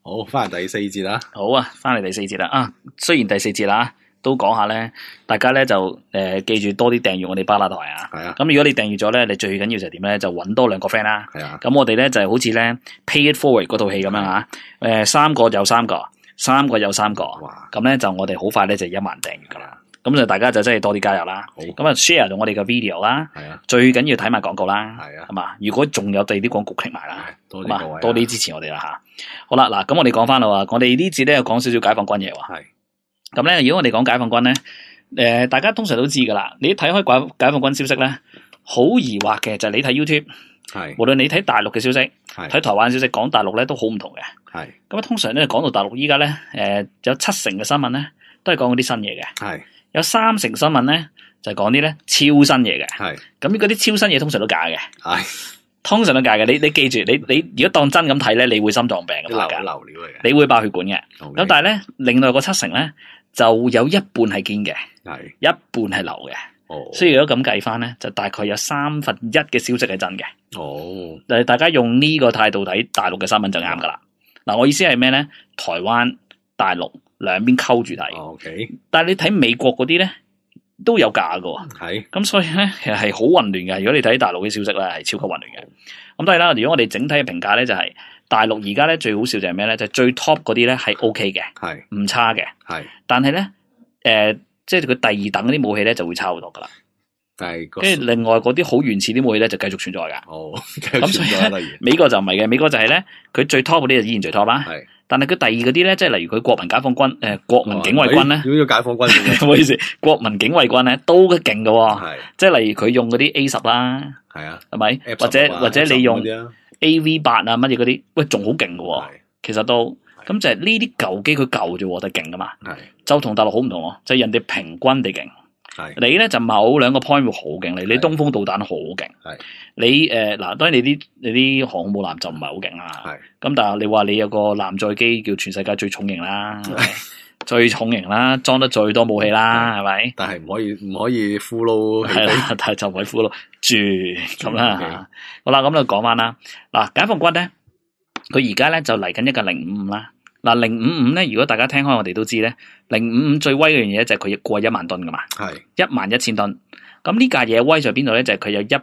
好，翻嚟第四節啦。 好啊，翻嚟第四節啦。雖然第四節啦，都講下咧，大家咧就記住多啲訂閱我哋巴拿台啊。 係啊。 咁如果你訂閱咗咧，你最緊要就係點咧？就揾多2個 friend 啦。 係啊。 咁我哋咧就係好似咧 Pay It Forward 嗰套戲咁樣嚇。3個有3個，3個有3個。 哇！ 咁咧就我哋好快咧就1萬訂閱噶啦。咁就大家就真係多啲加入啦。 好。 咁啊 share 咗我哋嘅 video 啦。 係啊。 最緊要睇埋廣告啦。 係啊。 係嘛？如果仲有第二啲廣告 click 埋啦， 多啲各位， 多啲支持我哋啦嚇。好啦，嗱，咁我哋講翻啦喎，我哋呢節咧又講少少解放軍嘢喎。 係。咁咧，如果我哋講解放軍咧，大家通常都知噶啦。你睇開解放軍消息咧，好疑惑嘅就係你睇 YouTube， 係無論你睇大陸嘅消息， 係睇台灣消息，講大陸咧都好唔同嘅。 係。 咁啊，通常咧講到大陸依家咧，有70%嘅新聞咧都係講嗰啲新嘢嘅。 係。有 30%新聞咧就係講啲咧超新嘢嘅。 係。咁嗰啲超新嘢通常都假嘅。 係。 通常都假嘅。你記住，你如果當真咁睇咧，你會心臟病嘅。 流料嚟嘅。 你會爆血管嘅。咁但係咧，另外嗰70%咧就有一半係堅嘅， 係一半係流嘅。所以如果咁計翻咧，就大概有1/3嘅消息係真嘅。大家用呢個態度睇大陸嘅新聞就啱噶啦。嗱，我意思係咩咧？台灣、大陸兩邊溝住睇。但係你睇美國嗰啲咧都有假噶。 係。咁所以咧，其實係好混亂嘅。如果你睇大陸嘅消息咧，係超級混亂嘅。咁當然啦，如果我哋整體嘅評價咧，就係大陸而家咧最好笑就係咩咧？就係最 top 嗰啲咧係 OK 嘅， 係唔差嘅。 係。但係咧，即係佢第二等嗰啲武器咧就會差好多噶啦。 跟住另外嗰啲好原始啲武器咧就繼續存在噶。咁所以咧， 美國就唔係嘅。美國就係咧，佢最 top 嗰啲就依然最 top 啦。係。但係佢第二嗰啲咧，即係例如佢國民解放軍、國民警衛軍咧， 如果解放軍， 唔好意思，國民警衛軍咧都勁噶。 係。 即係例如佢用嗰啲 A10啦，係啊，係咪？或者你用 AV8啊乜嘢嗰啲，喂仲好勁噶。其實都咁就係呢啲舊機佢舊啫，但係勁噶嘛。係。就同大陸好唔同，就係人哋平均地勁。係。你咧就某2個 point 會好勁，你東風導彈好勁。係。你嗱，當然你啲航空母艦就唔係好勁啦。係。咁但係你話你有個艦載機叫全世界最重型啦，最重型啦，裝得最多武器啦，係咪？但係唔可以俘虜。係啦，但係就唔係俘虜住咁啦。好啦，咁就講翻啦。嗱，解放軍咧，佢而家咧就嚟緊一架055啦。嗱，055咧，如果大家聽開我哋都知咧，055最威嘅樣嘢就係佢過1萬噸噶嘛。係。11000噸。咁呢架嘢威在邊度咧？就係佢有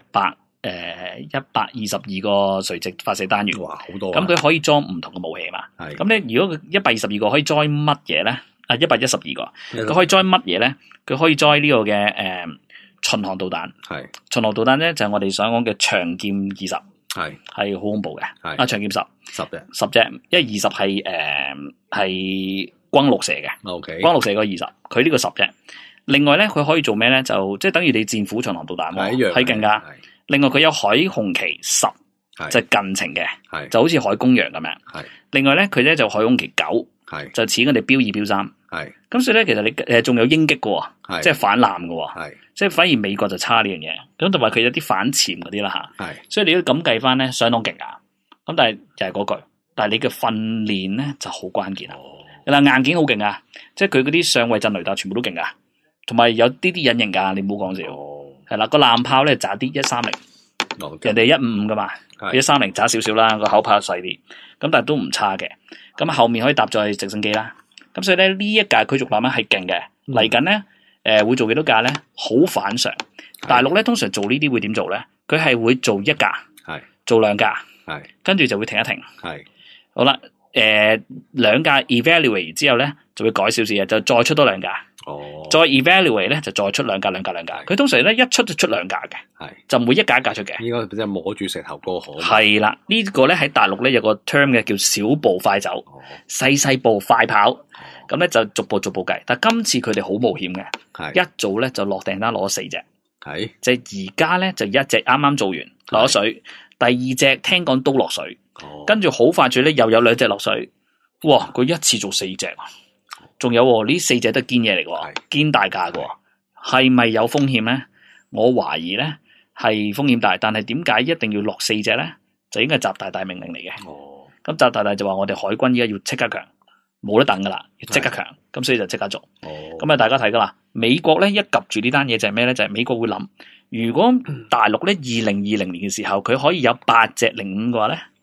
122個垂直發射單元。哇，好多。咁佢可以裝唔同嘅武器嘛。係。咁咧，如果佢122個可以裝乜嘢咧？112個，佢可以裝乜嘢咧？佢可以裝呢個嘅巡航導彈。係。巡航導彈咧就係我哋想講嘅長劍20。係好恐怖嘅。係。長劍10隻，因為20係轟六射嘅。OK。轟六射個20，佢呢個10隻。另外咧，佢可以做咩咧？就即係等於你戰斧巡航導彈喎，係勁噶。另外佢有海紅旗10，就近程嘅，就好似海公羊咁樣。另外咧，佢咧就海紅旗9，就似我哋標2、標3。咁所以咧，其實你仲有鷹擊嘅，即係反艦嘅，即係反而美國就差呢樣嘢。咁同埋佢有啲反潛嗰啲啦吓。所以你都咁計翻咧，相當勁啊。咁但係又係嗰句，但係你嘅訓練咧就好關鍵啦。嗱，硬件好勁啊，即係佢嗰啲上位陣雷達全部都勁噶。同埋有啲隱形噶，你唔好講笑。係啦，個艦炮咧渣啲130，人哋155噶嘛，130渣少少啦，個口炮細啲，咁但係都唔差嘅。咁後面可以搭載直升機啦。咁所以咧呢一架驅逐艦咧係勁嘅。嚟緊咧會做幾多架咧？好反常。大陸咧通常做呢啲會點做咧？佢係會做1架，做2架，跟住就會停一停。好啦，2架 evaluate 之後咧就會改少少嘢，就再出多2架。再 evaluate 咧就再出2架。佢通常咧一出就出2架嘅，就唔會1架1架出嘅。應該即係摸住石頭過河。係啦，呢個咧喺大陸咧有個 term 嘅叫小步快走，細步快跑。咁咧就逐步計。但係今次佢哋好冒險嘅，一早咧就落訂單攞4隻。即係而家咧就1隻啱啱做完落咗水，第2隻聽講都落水，跟住好快脆咧又有2隻落水。哇！佢一次做4隻。仲有呢4隻都係堅嘢嚟嘅，堅大價嘅，係咪有風險咧？我懷疑咧係風險大，但係點解一定要落4隻咧？就應該係習大大命令嚟嘅。咁習大大就話我哋海軍依家要即刻強，冇得等噶啦，要即刻強，咁所以就即刻做。咁啊，大家睇噶啦，美國咧一及住呢單嘢就係咩咧？就係美國會諗，如果大陸咧2020年嘅時候佢可以有8隻05嘅話咧，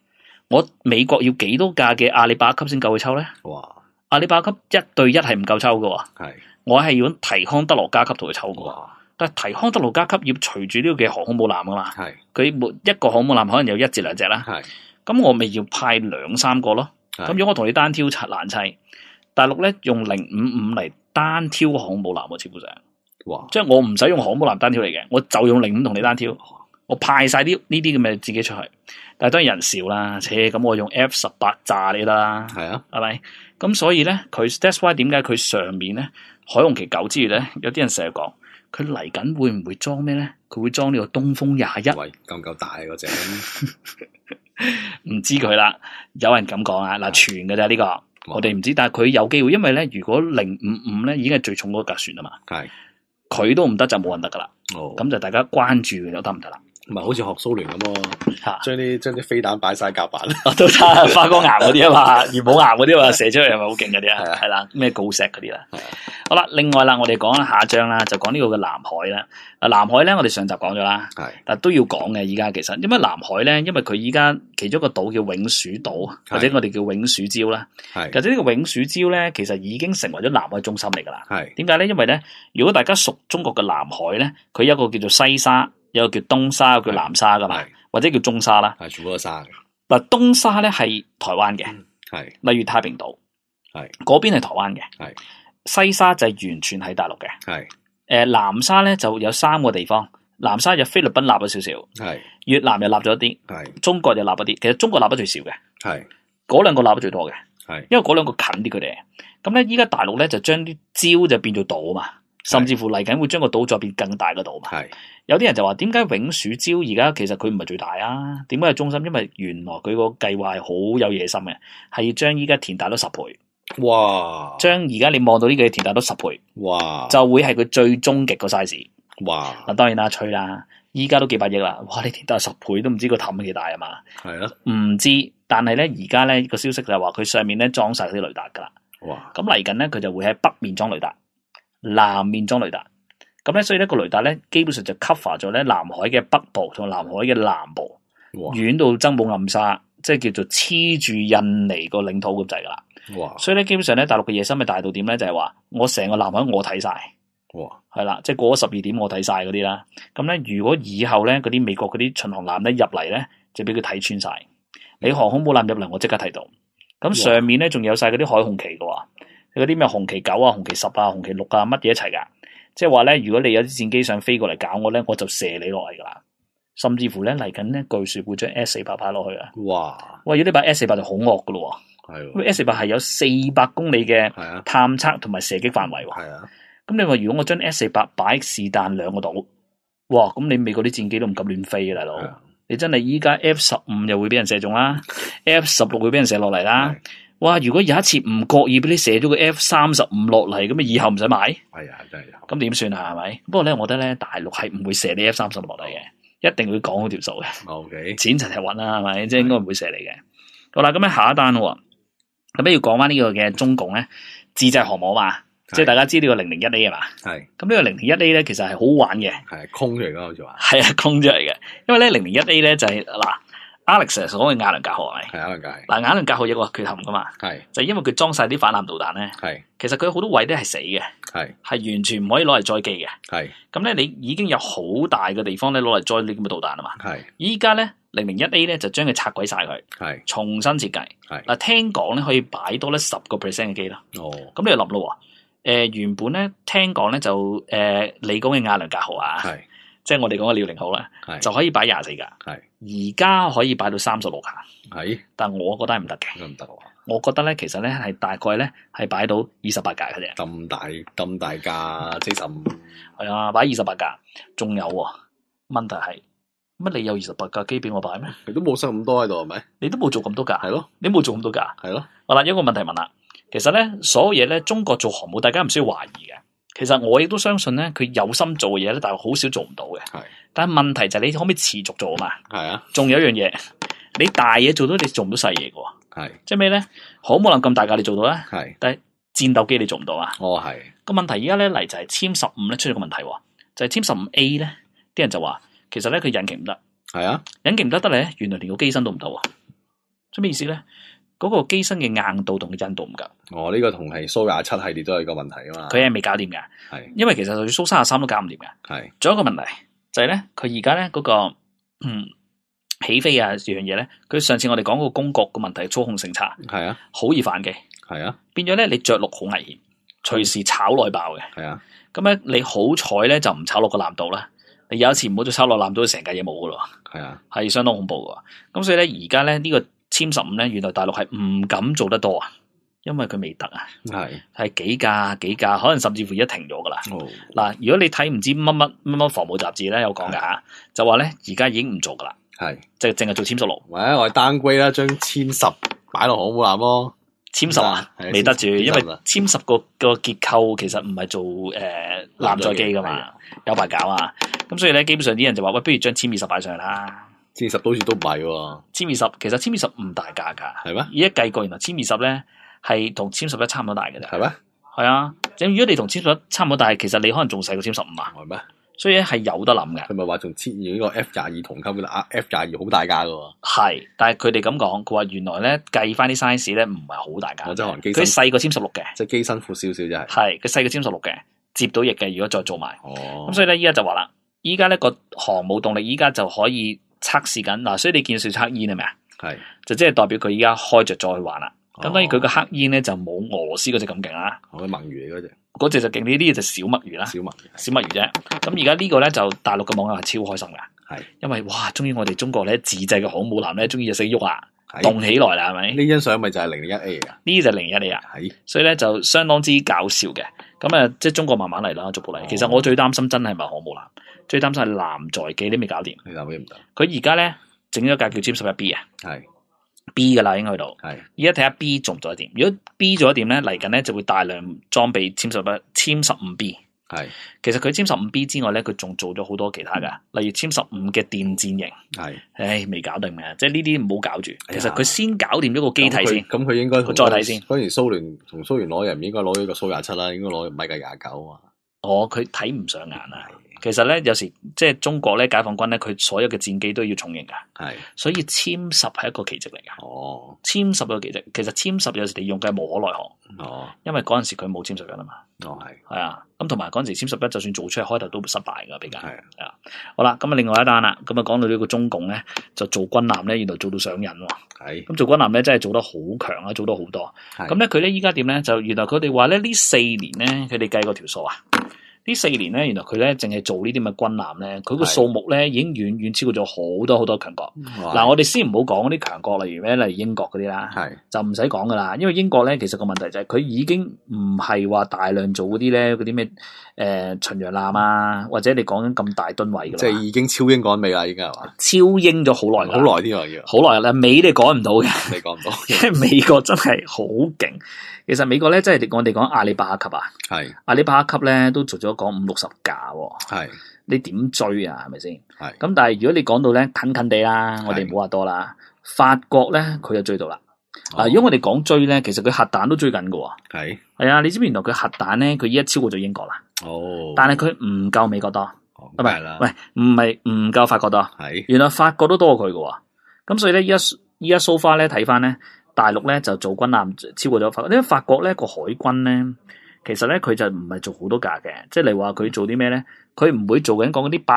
我美國要幾多架嘅阿里巴巴級先夠佢抽咧？ 哇！ 阿里巴巴級1對1係唔夠抽㗎，我係要提康德羅加級同佢抽㗎。但係提康德羅加級要隨住呢個嘅航空母艦㗎嘛，佢每一個航空母艦可能有1至2隻啦，咁我咪要派2、3個咯。咁如果我同你單挑難砌，大陸咧用055嚟單挑航空母艦喎，基本上，即係我唔使用航空母艦單挑嚟嘅，我就用055同你單挑。我派晒呢啲咁嘅自己出去，但係當然人少啦，咁我用 F18炸你得啦，係咪？咁所以咧，佢 that's why 點解佢上面咧海龍旗9之餘咧，有啲人成日講佢嚟緊會唔會裝咩咧？佢會裝呢個東風21，喂，夠唔夠大嗰隻？唔知佢啦，有人咁講啊，嗱傳嘅啫呢個，我哋唔知，但係佢有機會，因為咧如果055咧已經係最重嗰架船啊嘛，佢都唔得就冇人得噶啦，咁就大家關注就得唔得啦？唔係好似學蘇聯咁咯，將啲飛彈擺晒甲板，都得花崗岩嗰啲啊嘛，元寶岩嗰啲啊嘛，射出去係咪好勁嗰啲啊？係啦，咩鋯石嗰啲啦。好啦，另外啦，我哋講下一章啦，就講呢個嘅南海啦。南海咧，我哋上集講咗啦，但都要講嘅。依家其實，因為南海咧，因為佢依家其中一個島叫永暑島，或者我哋叫永暑礁啦。其實呢個永暑礁咧，其實已經成為咗南海中心嚟噶啦。點解咧？因為咧，如果大家熟中國嘅南海咧，佢有一個叫做西沙。有個叫東沙，有個叫南沙噶嘛，或者叫中沙啦，係全部都係沙嘅。嗱，東沙咧係台灣嘅，例如太平島，嗰邊係台灣嘅，西沙就係完全係大陸嘅，南沙咧就有3個地方，南沙就菲律賓立咗少少，越南又立咗一啲，中國又立一啲，其實中國立得最少嘅，嗰2個立得最多嘅，因為嗰2個近啲佢哋。咁咧依家大陸咧就將啲礁就變做島啊嘛。甚至乎嚟緊會將個島再變更大嘅島嘛？有啲人就話點解永暑礁而家其實佢唔係最大啊？點解係中心？因為原來佢個計劃係好有野心嘅，係要將依家填大到10倍。哇！將而家你望到呢個填大到10倍。哇！就會係佢最終極個 size。哇！嗱，當然啦，吹啦，依家都幾百億啦。哇！你填大10倍都唔知個氹幾大啊嘛？係啊，唔知，但係咧而家咧個消息就係話佢上面咧裝晒啲雷達噶啦。哇！咁嚟緊咧佢就會喺北面裝雷達。南面裝雷達，咁咧，所以呢個雷達咧，基本上就 cover 咗咧南海嘅北部同南海嘅南部，遠到曾寶暗沙，即係叫做黐住印尼個領土咁滯噶啦。哇！所以咧，基本上咧，大陸嘅野心係大到點咧，就係話我成個南海我睇晒，哇，係啦，即係過咗12點我睇晒嗰啲啦。咁咧，如果以後咧嗰啲美國嗰啲巡航艦咧入嚟咧，就俾佢睇穿晒。你航空母艦入嚟，我即刻睇到。咁上面咧仲有晒嗰啲海紅旗噶。嗰啲咩紅旗9啊、紅旗10啊、紅旗6啊，乜嘢一齊噶？即係話咧，如果你有啲戰機想飛過嚟搞我咧，我就射你落嚟噶啦。甚至乎咧嚟緊咧，據說會將 S400擺落去啊！哇！喂，如果你擺 S400就好惡噶咯喎。係。因為 S400係有400公里嘅探測同埋射擊範圍喎。係啊。咁你話如果我將 S400擺是但2個島，哇！咁你美國啲戰機都唔敢亂飛啊，大佬！你真係依家 F15又會俾人射中啦，F16會俾人射落嚟啦。哇！如果有一次唔覺意俾你射咗個 F35落嚟，咁以後唔使買？係啊，真係。咁點算啊？係咪？不過咧，我覺得咧，大陸係唔會射你 F35落嚟嘅，一定會講好條數嘅。OK，錢齊齊揾啦，係咪？即係應該唔會射你嘅。好啦，咁咧下一單喎，咁要講翻呢個嘅中共咧自製航母嘛，即係大家知呢個001A 啊嘛。係。咁呢個001A 咧，其實係好玩嘅。係空出嚟㗎，好似話。係啊，空出嚟嘅。因為咧001A 咧就係嗱。Alex 所謂瓦倫格號係咪？係瓦倫格。嗱，瓦倫格號有個缺陷噶嘛？係就係因為佢裝晒啲反艦導彈咧。係其實佢好多位咧係死嘅。係完全唔可以攞嚟載機嘅。係咁咧，你已經有好大嘅地方咧攞嚟載呢咁嘅導彈啊嘛。係依家咧001A 咧就將佢拆鬼晒佢。係重新設計。係嗱，聽講咧可以擺多咧10%嘅機啦。哦，咁你又諗咯？原本咧聽講咧就你講嘅瓦倫格號啊。係。即係我哋講嘅遼寧號啦，就可以擺24架，而家可以擺到36架，但我覺得係唔得嘅，唔得。我覺得咧，其實咧係大概咧係擺到28架嘅啫。咁大架75，係啊，擺28架，仲有問題係乜？你有28架機俾我擺咩？你都冇塞咁多喺度係咪？你都冇做咁多架，係咯？你冇做咁多架，係咯？好啦，有一個問題問啦，其實咧所有嘢咧，中國做航母，大家唔需要懷疑嘅。其實我亦都相信咧，佢有心做嘅嘢咧，但係好少做唔到嘅。係，但係問題就係你可唔可以持續做啊嘛？係啊。仲有一樣嘢，你大嘢做到，你做唔到細嘢嘅喎。係。即係咩咧？航母艦咁大架，你做到咧？係。但係戰鬥機你做唔到啊？哦，係。個問題而家咧嚟就係殲15咧出咗個問題，就係殲15A咧，啲人就話其實咧佢引擎唔得。係啊。引擎唔得咧，原來連個機身都唔得喎。 即係咩意思咧？嗰個機身嘅硬度同佢韌度唔夠。 哦，呢個同係蘇27系列都係個問題啊嘛。 佢係未搞掂嘅，係因為其實就算蘇33都搞唔掂嘅。係，仲有一個問題就係咧，佢而家咧嗰個起飛啊樣嘢咧，佢上次我哋講個公角個問題，操控性差，係啊，好易反機，係啊，變咗咧你着陸好危險，隨時炒內爆嘅，係啊。咁咧你好彩咧就唔炒落個藍道啦，你有一次唔好再炒落藍道，成架嘢冇噶咯，係啊，係相當恐怖噶。咁所以咧而家咧呢個殲15咧，原來大陸係唔敢做得多啊，因為佢未得啊，係幾架，可能甚至乎已經停咗噶啦。嗱，如果你睇唔知乜防務雜誌咧有講噶吓，就話咧而家已經唔做噶啦，係即係淨係做殲16。喂，我係downgrade啦，將殲10擺落航母艦咯。殲10啊，未得住，因為殲10個結構其實唔係做艦載機噶嘛，有排搞啊。咁所以咧，基本上啲人就話喂，不如將殲20擺上去啦。殲10好似都唔係喎。殲20其實殲20唔大架噶，係咩？而家計過，原來殲20咧係同殲11差唔多大嘅啫。係咩？係啊，咁如果你同殲11差唔多大，其實你可能仲細過殲15啊。係咩？所以咧係有得諗嘅。佢咪話仲呢個 F22同級嘅 F22好大架噶喎。係，但係佢哋咁講，佢話原來咧計翻啲 size 咧唔係好大架。佢細過殲16嘅，即係機身闊少少啫。係，佢細過殲16嘅，接到翼嘅。如果再做埋，咁所以咧依家就話啦，依家呢個航母動力依家就可以測試緊嗱，所以你見到黑煙係咪啊？係，就即係代表佢依家開着再去玩啦。咁當然佢個黑煙咧就冇俄羅斯嗰隻咁勁啦。我墨魚嚟嗰隻就勁，呢啲就小墨魚啦。小墨魚啫。咁而家呢個咧就大陸嘅網友係超開心噶，係，因為哇，終於我哋中國咧自製嘅航母艦咧，終於就識喐啊，動起來啦，係咪？呢張相咪就係001A啊？呢就係001A啊。係，所以咧就相當之搞笑嘅。咁啊，即係中國慢慢嚟啦，逐步嚟。其實我最擔心真係咪航母艦，最擔心係艦載機都未搞掂。你搞唔得？佢而家咧整咗架叫殲11B啊。係。B 噶啦，應該去到。係，而家睇下 B 做唔做得掂。如果 B 做得掂咧，嚟緊咧就會大量裝備殲15B。係，其實佢殲15B 之外咧，佢仲做咗好多其他噶，例如殲15嘅電戰型。係，唉，未搞掂嘅，即係呢啲唔好搞住。其實佢先搞掂咗個機體先。咁佢應該再睇先。嗰時蘇聯同蘇聯攞嘅唔應該攞呢個蘇27啦，應該攞米格29啊。哦，佢睇唔上眼啊。其實咧，有時即係中國咧，解放軍咧，佢所有嘅戰機都要重型噶，係，所以殲10係一個奇蹟嚟噶。哦，殲10個奇蹟，其實殲10有時你用嘅係無可奈何。哦，因為嗰陣時佢冇殲11啊嘛。哦，係啊，咁同埋嗰陣時殲11就算做出嚟，開頭都失敗噶比較。係啊，好啦，咁啊，另外一單啦，咁啊，講到呢個中共咧，就做軍艦咧，原來做到上癮喎。係，咁做軍艦咧，真係做得好強啊，做得好多。咁咧，佢咧依家點咧？就原來佢哋話咧呢4年咧，佢哋計過條數啊。呢4年咧，原來佢咧淨係做呢啲咁嘅軍艦咧，佢個數目咧已經遠遠超過咗好多好多強國。嗱，我哋先唔好講嗰啲強國，例如咩，例如英國嗰啲啦，就唔使講噶啦。因為英國咧，其實個問題就係佢已經唔係話大量做嗰啲咧，嗰啲咩巡洋艦啊，或者你講緊咁大噸位噶啦。即係已經超英趕美啦，已經係嘛？超英咗好耐，好耐啲啊，要好耐啦，美你趕唔到嘅，你趕唔到，因為美國真係好勁。其實美國咧，即係我哋講阿里巴巴級啊，係阿里巴巴級咧，都做咗講50-60架，係你點追啊？係咪先？係咁，但係如果你講到咧近近地啦，我哋唔好話多啦。法國咧，佢就追到啦。嗱，如果我哋講追咧，其實佢核彈都追緊㗎。係啊，你知唔知原來佢核彈咧，佢依家超過咗英國啦。哦，但係佢唔夠美國多，唔係啦，喂，唔夠法國多。係原來法國都多過佢㗎。咁所以咧，依家 so far 咧睇翻咧。大陸咧就做軍艦超過咗法國，因為法國咧個海軍咧，其實咧佢就唔係做好多架嘅，即係你話佢做啲咩咧？佢唔會做緊講嗰啲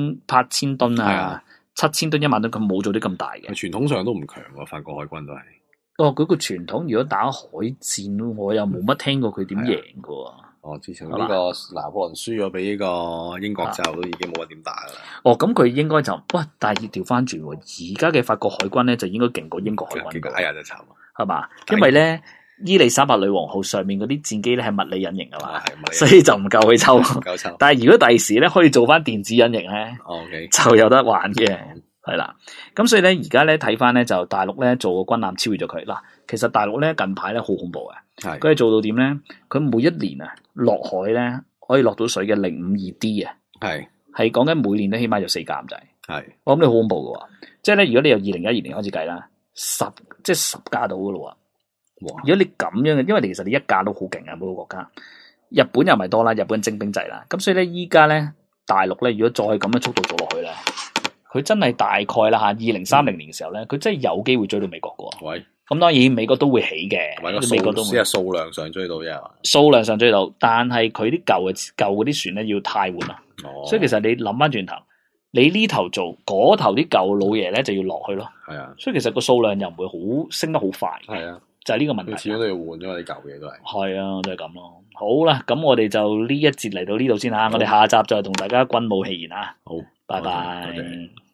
8,000噸啊，7,000噸、1萬噸，佢冇做啲咁大嘅。傳統上都唔強喎，法國海軍都係。哦，佢個傳統如果打海戰，我又冇乜聽過佢點贏㗎。哦，自從呢個拿破崙輸咗俾呢個英國之後，都已經冇乜點打啦。哦，咁佢應該就哇，但係要調翻轉喎。而家嘅法國海軍咧，就應該勁過英國海軍。勁過就慘啊，係嘛？因為咧，伊麗莎白女王號上面嗰啲戰機咧係物理隱形啊嘛，所以就唔夠佢抽。唔夠抽。但係如果第時咧可以做翻電子隱形咧，就有得玩嘅。係啦，咁所以咧，而家咧睇翻咧，就大陸咧做個軍艦超越咗佢嗱。其實大陸咧近排咧好恐怖嘅，佢係做到點咧？佢每一年啊落海咧可以落到水嘅052D 啊，係講緊每年都起碼有4架咁滯。係，我諗你好恐怖嘅喎，即係咧，如果你由2012年開始計啦，10架到嘅咯喎。哇！如果你咁樣嘅，因為其實你一架都好勁啊，每個國家。日本又唔係多啦，日本精兵制啦，咁所以咧依家咧大陸咧，如果再咁嘅速度做落去咧。 佢真係大概啦嚇，2030年嘅時候咧，佢真係有機會追到美國嘅喎。 喂， 咁當然美國都會起嘅，美國都會。 只係數量上追到啫。 數量上追到，但係佢啲舊嗰啲船咧要汰換啦。所以其實你諗翻轉頭，你呢頭做，嗰頭啲舊老爺咧就要落去咯。 係啊， 所以其實個數量又唔會好升得好快。係啊，就係呢個問題。 始終都要換咗啲舊嘢都係。 係啊，就係咁咯。好啦，咁我哋就呢一節嚟到呢度先嚇，我哋下集再同大家軍武戲言啊。 好， 拜拜。